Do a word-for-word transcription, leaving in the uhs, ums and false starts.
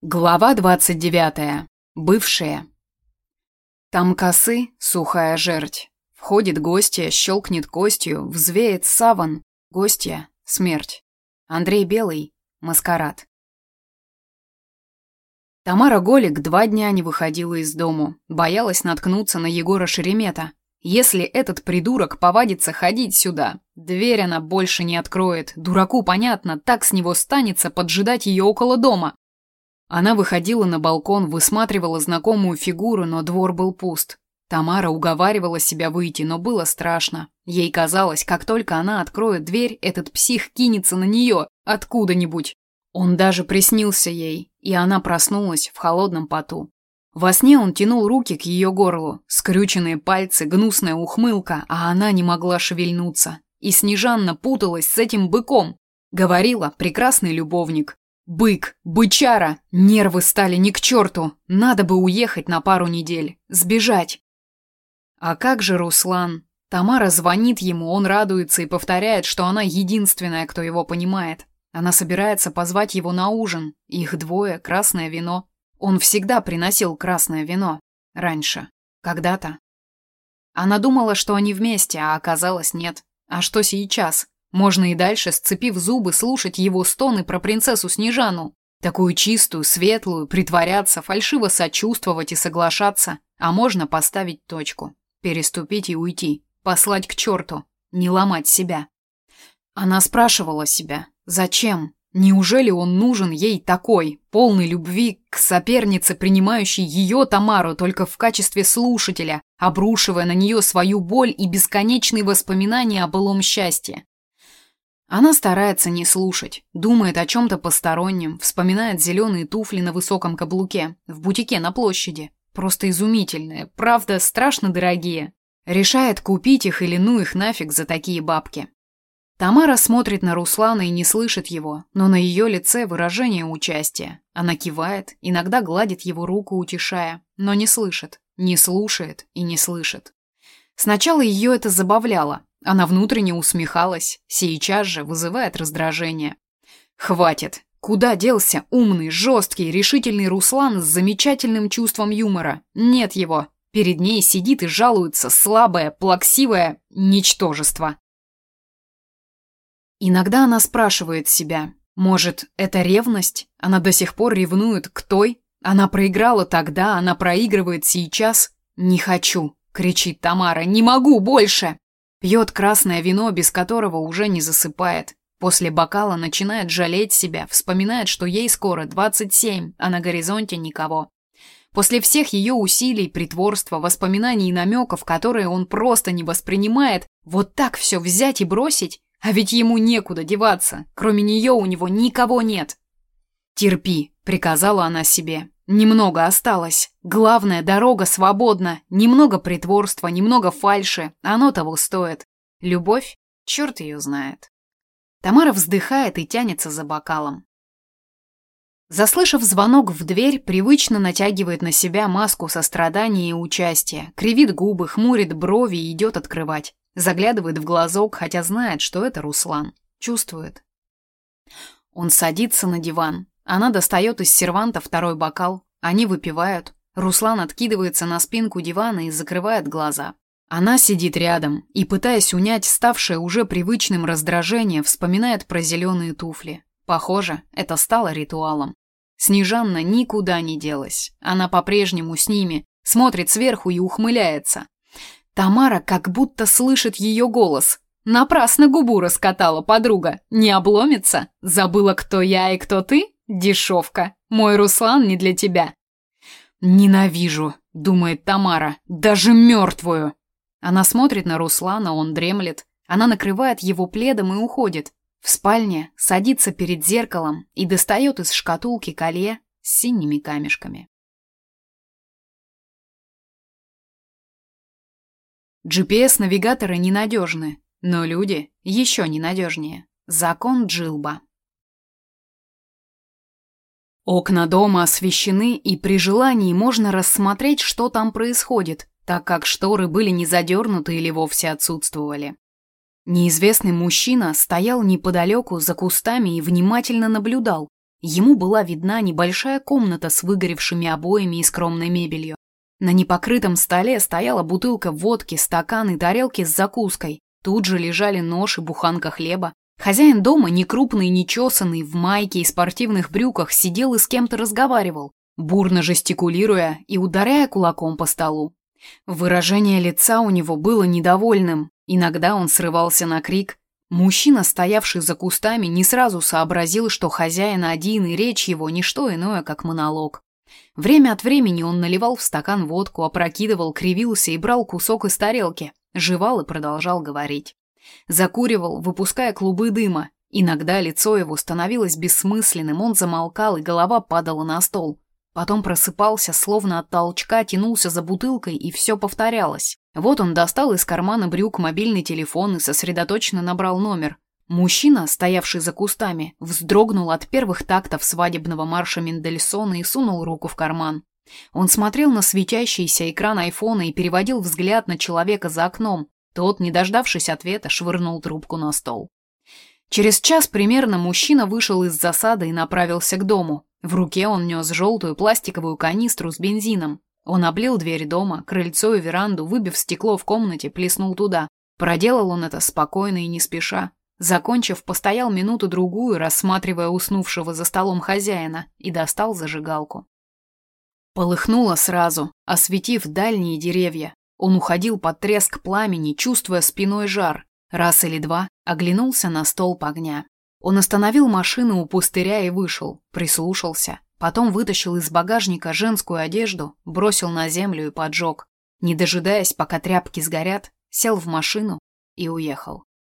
Глава двадцать девятая. Бывшие. Там косы, сухая жерть. Входит гостья, щелкнет костью, взвеет саван. Гостья — смерть. Андрей Белый — маскарад. Тамара Голик два дня не выходила из дому, боялась наткнуться на Егора Шеремета. Если этот придурок повадится ходить сюда, дверь она больше не откроет. Дураку понятно, так с него станется поджидать ее около дома. Она выходила на балкон, высматривала знакомую фигуру, но двор был пуст. Тамара уговаривала себя выйти, но было страшно. Ей казалось, как только она откроет дверь, этот псих кинется на нее откуда-нибудь. Он даже приснился ей, и она проснулась в холодном поту. Во сне он тянул руки к ее горлу, скрюченные пальцы, гнусная ухмылка, а она не могла шевельнуться. И Снежанна путалась с этим быком. Говорила прекрасный любовник. Бык, бычара, нервы стали ни к черту. Надо бы уехать на пару недель, сбежать. А как же Руслан? Тамара звонит ему, он радуется и повторяет, что она единственная, кто его понимает. Она собирается позвать его на ужин. Их двое, красное вино. Он всегда приносил красное вино. Раньше. Когда-то. Она думала, что они вместе, а оказалось нет. А что сейчас? Можно и дальше, сцепив зубы, слушать его стоны про принцессу Снежану. Такую чистую, светлую, притворяться, фальшиво сочувствовать и соглашаться. А можно поставить точку. Переступить и уйти. Послать к черту. Не ломать себя. Она спрашивала себя, зачем? Неужели он нужен ей такой, полный любви к сопернице, принимающей ее, Тамару, только в качестве слушателя, обрушивая на нее свою боль и бесконечные воспоминания о былом счастье? Она старается не слушать, думает о чем-то постороннем, вспоминает зеленые туфли на высоком каблуке, в бутике на площади. Просто изумительные, правда, страшно дорогие. Решает купить их или ну их нафиг за такие бабки. Тамара смотрит на Руслана и не слышит его, но на ее лице выражение участия. Она кивает, иногда гладит его руку, утешая, но не слышит, не слушает и не слышит. Сначала ее это забавляло. Она внутренне усмехалась, сейчас же вызывает раздражение. Хватит. Куда делся умный, жесткий, решительный Руслан с замечательным чувством юмора? Нет его. Перед ней сидит и жалуется слабое, плаксивое ничтожество. Иногда она спрашивает себя, может, это ревность? Она до сих пор ревнует к той? Она проиграла тогда, она проигрывает сейчас? «Не хочу!» — кричит Тамара. «Не могу больше!» Пьет красное вино, без которого уже не засыпает. После бокала начинает жалеть себя, вспоминает, что ей скоро двадцать семь, а на горизонте никого. После всех ее усилий, притворства, воспоминаний и намеков, которые он просто не воспринимает, вот так все взять и бросить? А ведь ему некуда деваться, кроме нее у него никого нет. «Терпи», — приказала она себе. «Немного осталось. Главное, дорога свободна. Немного притворства, немного фальши. Оно того стоит. Любовь? Черт ее знает». Тамара вздыхает и тянется за бокалом. Заслышав звонок в дверь, привычно натягивает на себя маску сострадания и участия, кривит губы, хмурит брови и идет открывать. Заглядывает в глазок, хотя знает, что это Руслан. Чувствует. Он садится на диван. Она достает из серванта второй бокал. Они выпивают. Руслан откидывается на спинку дивана и закрывает глаза. Она сидит рядом и, пытаясь унять ставшее уже привычным раздражение, вспоминает про зеленые туфли. Похоже, это стало ритуалом. Снежанна никуда не делась. Она по-прежнему с ними, смотрит сверху и ухмыляется. Тамара как будто слышит ее голос. Напрасно губу раскатала подруга. Не обломится? Забыла, кто я и кто ты? Дешевка. Мой Руслан не для тебя. «Ненавижу», — думает Тамара, — «даже мертвую». Она смотрит на Руслана, он дремлет. Она накрывает его пледом и уходит. В спальне садится перед зеркалом и достает из шкатулки колье с синими камешками. джи пи эс-навигаторы ненадежны, но люди еще ненадежнее. Закон Джилба. Окна дома освещены, и при желании можно рассмотреть, что там происходит, так как шторы были не задернуты или вовсе отсутствовали. Неизвестный мужчина стоял неподалеку за кустами и внимательно наблюдал. Ему была видна небольшая комната с выгоревшими обоями и скромной мебелью. На непокрытом столе стояла бутылка водки, стакан и тарелки с закуской. Тут же лежали нож и буханка хлеба. Хозяин дома, некрупный, нечесанный, в майке и спортивных брюках, сидел и с кем-то разговаривал, бурно жестикулируя и ударяя кулаком по столу. Выражение лица у него было недовольным, иногда он срывался на крик. Мужчина, стоявший за кустами, не сразу сообразил, что хозяин один и речь его не что иное, как монолог. Время от времени он наливал в стакан водку, опрокидывал, кривился и брал кусок из тарелки, жевал и продолжал говорить. Закуривал, выпуская клубы дыма. Иногда лицо его становилось бессмысленным, он замолкал, и голова падала на стол. Потом просыпался, словно от толчка, тянулся за бутылкой, и все повторялось. Вот он достал из кармана брюк мобильный телефон и сосредоточенно набрал номер. Мужчина, стоявший за кустами, вздрогнул от первых тактов свадебного марша Мендельсона и сунул руку в карман. Он смотрел на светящийся экран айфона и переводил взгляд на человека за окном. Тот, не дождавшись ответа, швырнул трубку на стол. Через час примерно мужчина вышел из засады и направился к дому. В руке он нес желтую пластиковую канистру с бензином. Он облил дверь дома, крыльцо и веранду, выбив стекло в комнате, плеснул туда. Проделал он это спокойно и не спеша. Закончив, постоял минуту-другую, рассматривая уснувшего за столом хозяина, и достал зажигалку. Полыхнуло сразу, осветив дальние деревья. Он уходил под треск пламени, чувствуя спиной жар. Раз или два оглянулся на столб огня. Он остановил машину у пустыря и вышел, прислушался. Потом вытащил из багажника женскую одежду, бросил на землю и поджег. Не дожидаясь, пока тряпки сгорят, сел в машину и уехал.